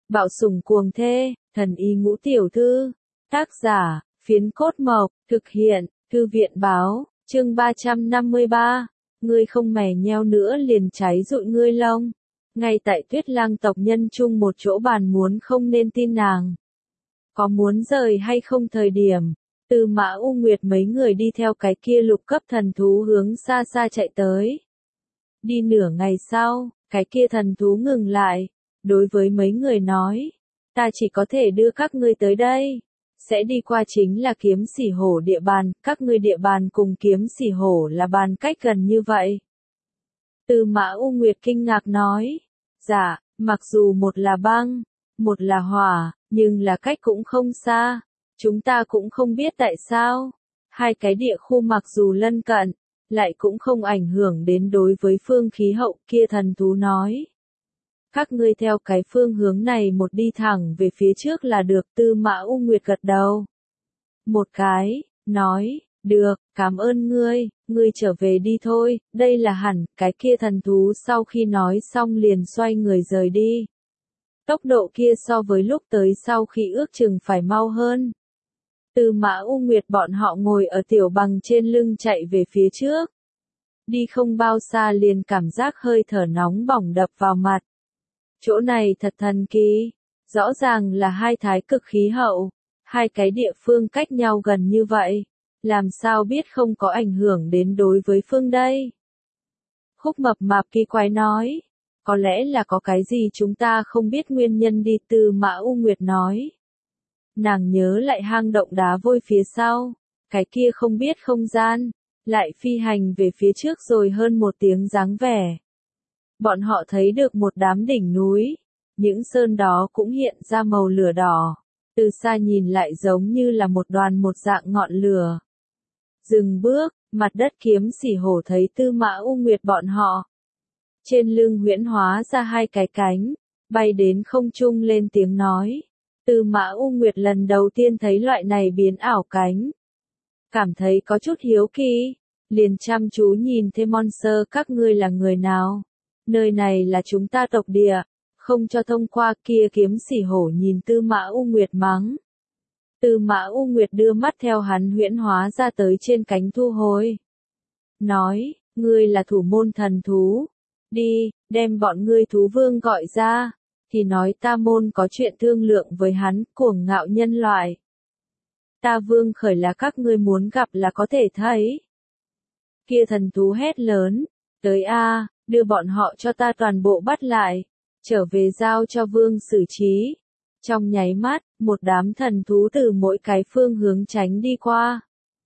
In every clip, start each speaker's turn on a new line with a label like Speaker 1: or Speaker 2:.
Speaker 1: Bạo sủng cuồng thê, thần y ngũ tiểu thư. Tác giả, Phiến Cốt Mộc, thực hiện, Thư viện báo, chương 353. Ngươi không mè nheo nữa liền cháy rụi ngươi lông. Ngay tại Tuyết Lang tộc nhân chung một chỗ bàn muốn không nên tin nàng. Có muốn rời hay không thời điểm, Tư Mã U Nguyệt mấy người đi theo cái kia lục cấp thần thú hướng xa xa chạy tới. Đi nửa ngày sau, cái kia thần thú ngừng lại, đối với mấy người nói, ta chỉ có thể đưa các ngươi tới đây, sẽ đi qua chính là Kiếm Sỉ Hổ địa bàn, các ngươi địa bàn cùng Kiếm Sỉ Hổ là bàn cách gần như vậy. Tư Mã U Nguyệt kinh ngạc nói, dạ, mặc dù một là băng, một là hỏa, nhưng là cách cũng không xa, chúng ta cũng không biết tại sao, hai cái địa khu mặc dù lân cận, lại cũng không ảnh hưởng đến đối với phương khí hậu. Kia thần thú nói, các ngươi theo cái phương hướng này một đi thẳng về phía trước là được. Tư Mã U Nguyệt gật đầu một cái, nói, được, cảm ơn ngươi trở về đi thôi, đây là hẳn. Cái kia thần thú sau khi nói xong liền xoay người rời đi. Tốc độ kia so với lúc tới sau khi ước chừng phải mau hơn. Tư Mã U Nguyệt bọn họ ngồi ở tiểu bằng trên lưng chạy về phía trước. Đi không bao xa liền cảm giác hơi thở nóng bỏng đập vào mặt. Chỗ này thật thần kỳ, rõ ràng là hai thái cực khí hậu, hai cái địa phương cách nhau gần như vậy, làm sao biết không có ảnh hưởng đến đối với phương đây? Khúc Mập Mạp kỳ quái nói, có lẽ là có cái gì chúng ta không biết nguyên nhân đi. Tư Mã U Nguyệt nói. Nàng nhớ lại hang động đá vôi phía sau, cái kia không biết không gian, lại phi hành về phía trước rồi hơn một tiếng dáng vẻ. Bọn họ thấy được một đám đỉnh núi, những sơn đó cũng hiện ra màu lửa đỏ, từ xa nhìn lại giống như là một đoàn một dạng ngọn lửa. Dừng bước, mặt đất Kiếm Sỉ Hổ thấy Tư Mã U Nguyệt bọn họ. Trên lưng huyễn hóa ra hai cái cánh, bay đến không trung lên tiếng nói. Tư Mã U Nguyệt lần đầu tiên thấy loại này biến ảo cánh. Cảm thấy có chút hiếu kỳ, liền chăm chú nhìn thêm Monster. Các ngươi là người nào? Nơi này là chúng ta tộc địa, không cho thông qua. Kia Kiếm Sỉ Hổ nhìn Tư Mã U Nguyệt mắng. Tư Mã U Nguyệt đưa mắt theo hắn huyễn hóa ra tới trên cánh thu hồi. Nói, ngươi là thủ môn thần thú. Đi, đem bọn ngươi thú vương gọi ra, thì nói ta môn có chuyện thương lượng với hắn. Cuồng ngạo nhân loại. Ta Vương Khởi là các ngươi muốn gặp là có thể thấy. Kia thần thú hét lớn, tới a, đưa bọn họ cho ta toàn bộ bắt lại, trở về giao cho Vương xử trí. Trong nháy mắt, một đám thần thú từ mỗi cái phương hướng tránh đi qua,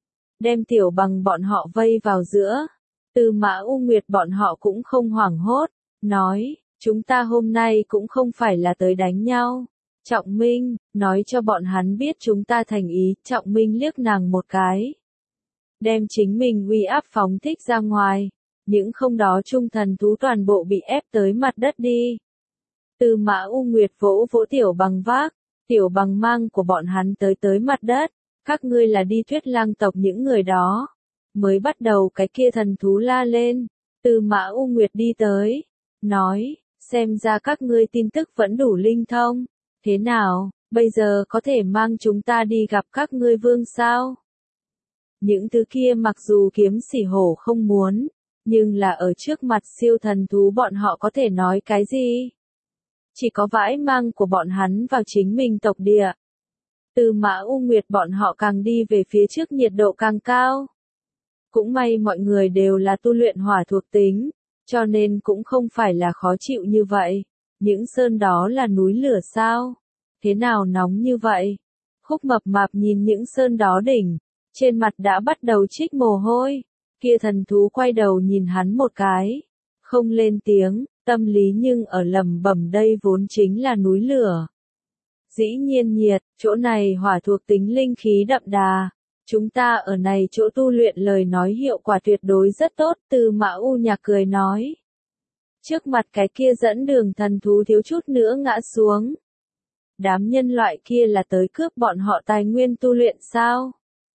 Speaker 1: đem tiểu bằng bọn họ vây vào giữa. Tư Mã U Nguyệt bọn họ cũng không hoảng hốt, nói, chúng ta hôm nay cũng không phải là tới đánh nhau. Trọng Minh, nói cho bọn hắn biết chúng ta thành ý. Trọng Minh liếc nàng một cái, đem chính mình uy áp phóng thích ra ngoài, những không đó trung thần thú toàn bộ bị ép tới mặt đất đi. Tư Mã U Nguyệt vỗ vỗ tiểu bằng vác, tiểu bằng mang của bọn hắn tới mặt đất. Các ngươi là đi Tuyết Lang tộc những người đó. Mới bắt đầu cái kia thần thú la lên, Tư Mã U Nguyệt đi tới, nói, xem ra các ngươi tin tức vẫn đủ linh thông. Thế nào, bây giờ có thể mang chúng ta đi gặp các ngươi vương sao? Những thứ kia mặc dù Kiếm Sỉ Hổ không muốn, nhưng là ở trước mặt siêu thần thú bọn họ có thể nói cái gì? Chỉ có vãi mang của bọn hắn vào chính mình tộc địa. Tư Mã U Nguyệt bọn họ càng đi về phía trước nhiệt độ càng cao. Cũng may mọi người đều là tu luyện hỏa thuộc tính, cho nên cũng không phải là khó chịu như vậy. Những sơn đó là núi lửa sao? Thế nào nóng như vậy? Khúc Mập Mạp nhìn những sơn đó đỉnh, trên mặt đã bắt đầu trích mồ hôi. Kia thần thú quay đầu nhìn hắn một cái, không lên tiếng, tâm lý nhưng ở lẩm bẩm đây vốn chính là núi lửa. Dĩ nhiên nhiệt, chỗ này hỏa thuộc tính linh khí đậm đà. Chúng ta ở này chỗ tu luyện lời nói hiệu quả tuyệt đối rất tốt. Tư Mã U Nhạc cười nói. Trước mặt cái kia dẫn đường thần thú thiếu chút nữa ngã xuống. Đám nhân loại kia là tới cướp bọn họ tài nguyên tu luyện sao?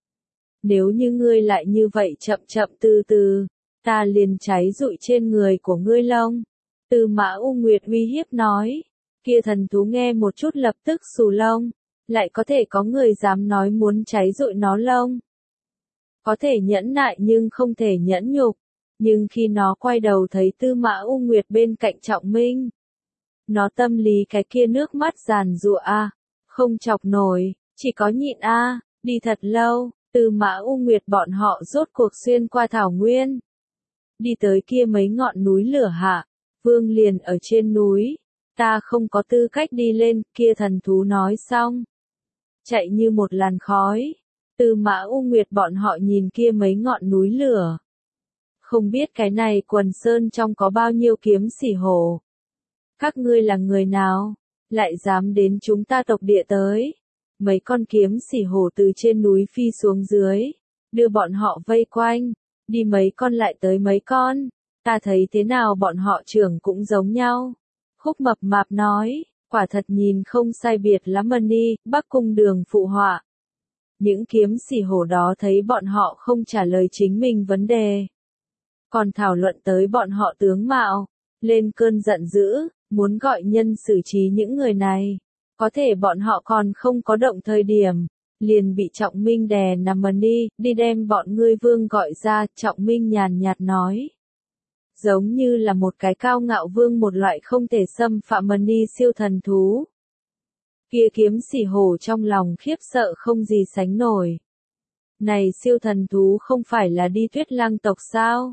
Speaker 1: Nếu như ngươi lại như vậy chậm chậm từ từ, ta liền cháy rụi trên người của ngươi lông. Tư Mã U Nguyệt uy hiếp nói. Kia thần thú nghe một chút lập tức xù lông, lại có thể có người dám nói muốn cháy rụi nó lông. Có thể nhẫn nại nhưng không thể nhẫn nhục, nhưng khi nó quay đầu thấy Tư Mã U Nguyệt bên cạnh Trọng Minh, nó tâm lý cái kia nước mắt giàn giụa a, không chọc nổi, chỉ có nhịn a, đi thật lâu, Tư Mã U Nguyệt bọn họ rốt cuộc xuyên qua thảo nguyên, đi tới kia mấy ngọn núi lửa hạ, Vương liền ở trên núi, ta không có tư cách đi lên, kia thần thú nói xong, chạy như một làn khói. Tư Mã U Nguyệt bọn họ nhìn kia mấy ngọn núi lửa, không biết cái này quần sơn trong có bao nhiêu kiếm xỉ hổ. Các ngươi là người nào, lại dám đến chúng ta tộc địa tới? Mấy con kiếm xỉ hổ từ trên núi phi xuống dưới, đưa bọn họ vây quanh, đi mấy con lại tới mấy con, ta thấy thế nào bọn họ trưởng cũng giống nhau. Khúc Mập Mạp nói, quả thật nhìn không sai biệt lắm đi, Bắc Cung Đường phụ họa. Những kiếm xỉ hổ đó thấy bọn họ không trả lời chính mình vấn đề, còn thảo luận tới bọn họ tướng mạo, lên cơn giận dữ, muốn gọi nhân xử trí những người này. Có thể bọn họ còn không có động thời điểm, liền bị Trọng Minh đè nằm đi đem bọn ngươi vương gọi ra, Trọng Minh nhàn nhạt nói. Giống như là một cái cao ngạo vương, một loại không thể xâm phạm siêu thần thú. Kia kiếm xỉ hổ trong lòng khiếp sợ không gì sánh nổi. Này siêu thần thú không phải là đi Tuyết Lăng tộc sao?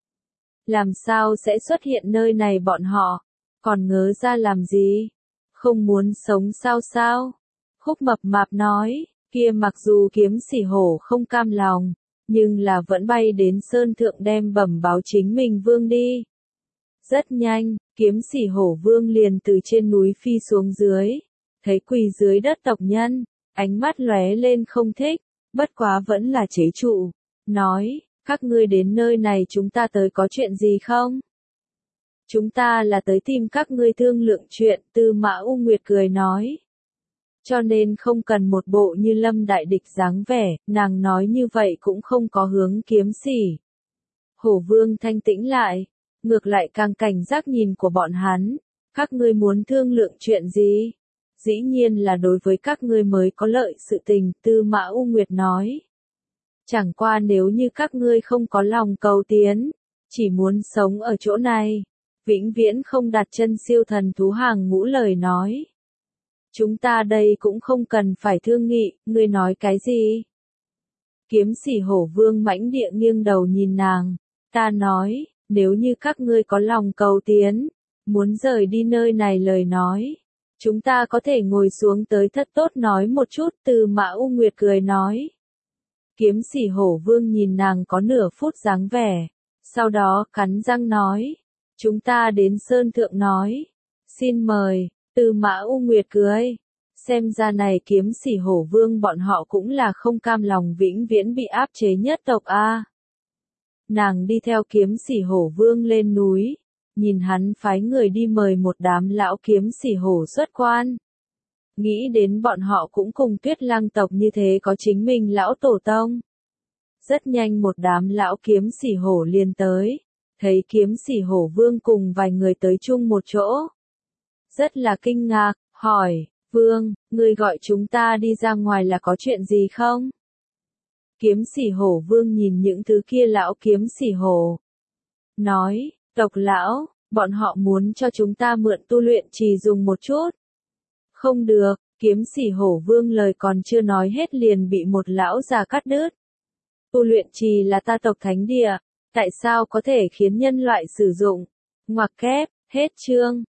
Speaker 1: Làm sao sẽ xuất hiện nơi này bọn họ? Còn ngớ ra làm gì? Không muốn sống sao? Khúc Mập Mạp nói, kia mặc dù kiếm xỉ hổ không cam lòng, nhưng là vẫn bay đến sơn thượng đem bẩm báo chính mình vương đi. Rất nhanh, kiếm xỉ hổ vương liền từ trên núi phi xuống dưới, thấy quỳ dưới đất tộc nhân, ánh mắt lóe lên không thích, bất quá vẫn là chế trụ, nói, các ngươi đến nơi này chúng ta tới có chuyện gì không? Chúng ta là tới tìm các ngươi thương lượng chuyện, Tư Mã U Nguyệt cười nói. Cho nên không cần một bộ như lâm đại địch dáng vẻ, nàng nói như vậy cũng không có hướng kiếm xỉ. Hổ vương thanh tĩnh lại, ngược lại càng cảnh giác nhìn của bọn hắn, các ngươi muốn thương lượng chuyện gì? Dĩ nhiên là đối với các ngươi mới có lợi sự tình, Tư Mã U Nguyệt nói. Chẳng qua nếu như các ngươi không có lòng cầu tiến, chỉ muốn sống ở chỗ này, vĩnh viễn không đặt chân siêu thần thú hàng ngũ lời nói. Chúng ta đây cũng không cần phải thương nghị, ngươi nói cái gì? Kiếm xỉ hổ vương mãnh địa nghiêng đầu nhìn nàng, ta nói, nếu như các ngươi có lòng cầu tiến, muốn rời đi nơi này lời nói, chúng ta có thể ngồi xuống tới thật tốt nói một chút, Tư Mã U Nguyệt cười nói. Kiếm xỉ hổ vương nhìn nàng có nửa phút dáng vẻ, sau đó cắn răng nói, chúng ta đến sơn thượng nói, xin mời, Tư Mã U Nguyệt cười, xem ra này kiếm xỉ hổ vương bọn họ cũng là không cam lòng vĩnh viễn bị áp chế nhất tộc a. Nàng đi theo kiếm xỉ hổ vương lên núi, nhìn hắn phái người đi mời một đám lão kiếm xỉ hổ xuất quan. Nghĩ đến bọn họ cũng cùng Tuyết Lăng tộc như thế có chính mình lão tổ tông. Rất nhanh một đám lão kiếm xỉ hổ liền tới, thấy kiếm xỉ hổ vương cùng vài người tới chung một chỗ. Rất là kinh ngạc, hỏi, vương, ngươi gọi chúng ta đi ra ngoài là có chuyện gì không? Kiếm xỉ hổ vương nhìn những thứ kia lão kiếm xỉ hổ. Nói, tộc lão, bọn họ muốn cho chúng ta mượn tu luyện trì dùng một chút. Không được, kiếm xỉ hổ vương lời còn chưa nói hết liền bị một lão già cắt đứt. Tu luyện trì là ta tộc thánh địa, tại sao có thể khiến nhân loại sử dụng? Ngoặc kép, hết chương.